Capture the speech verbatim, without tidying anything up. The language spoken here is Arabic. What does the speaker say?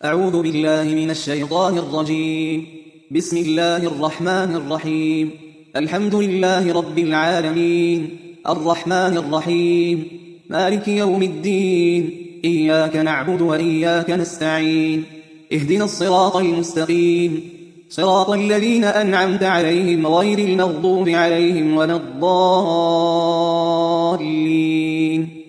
أعوذ بالله من الشيطان الرجيم. بسم الله الرحمن الرحيم. الحمد لله رب العالمين، الرحمن الرحيم، مالك يوم الدين، إياك نعبد وإياك نستعين، اهدنا الصراط المستقيم، صراط الذين أنعمت عليهم غير المغضوب عليهم ولا الضالين.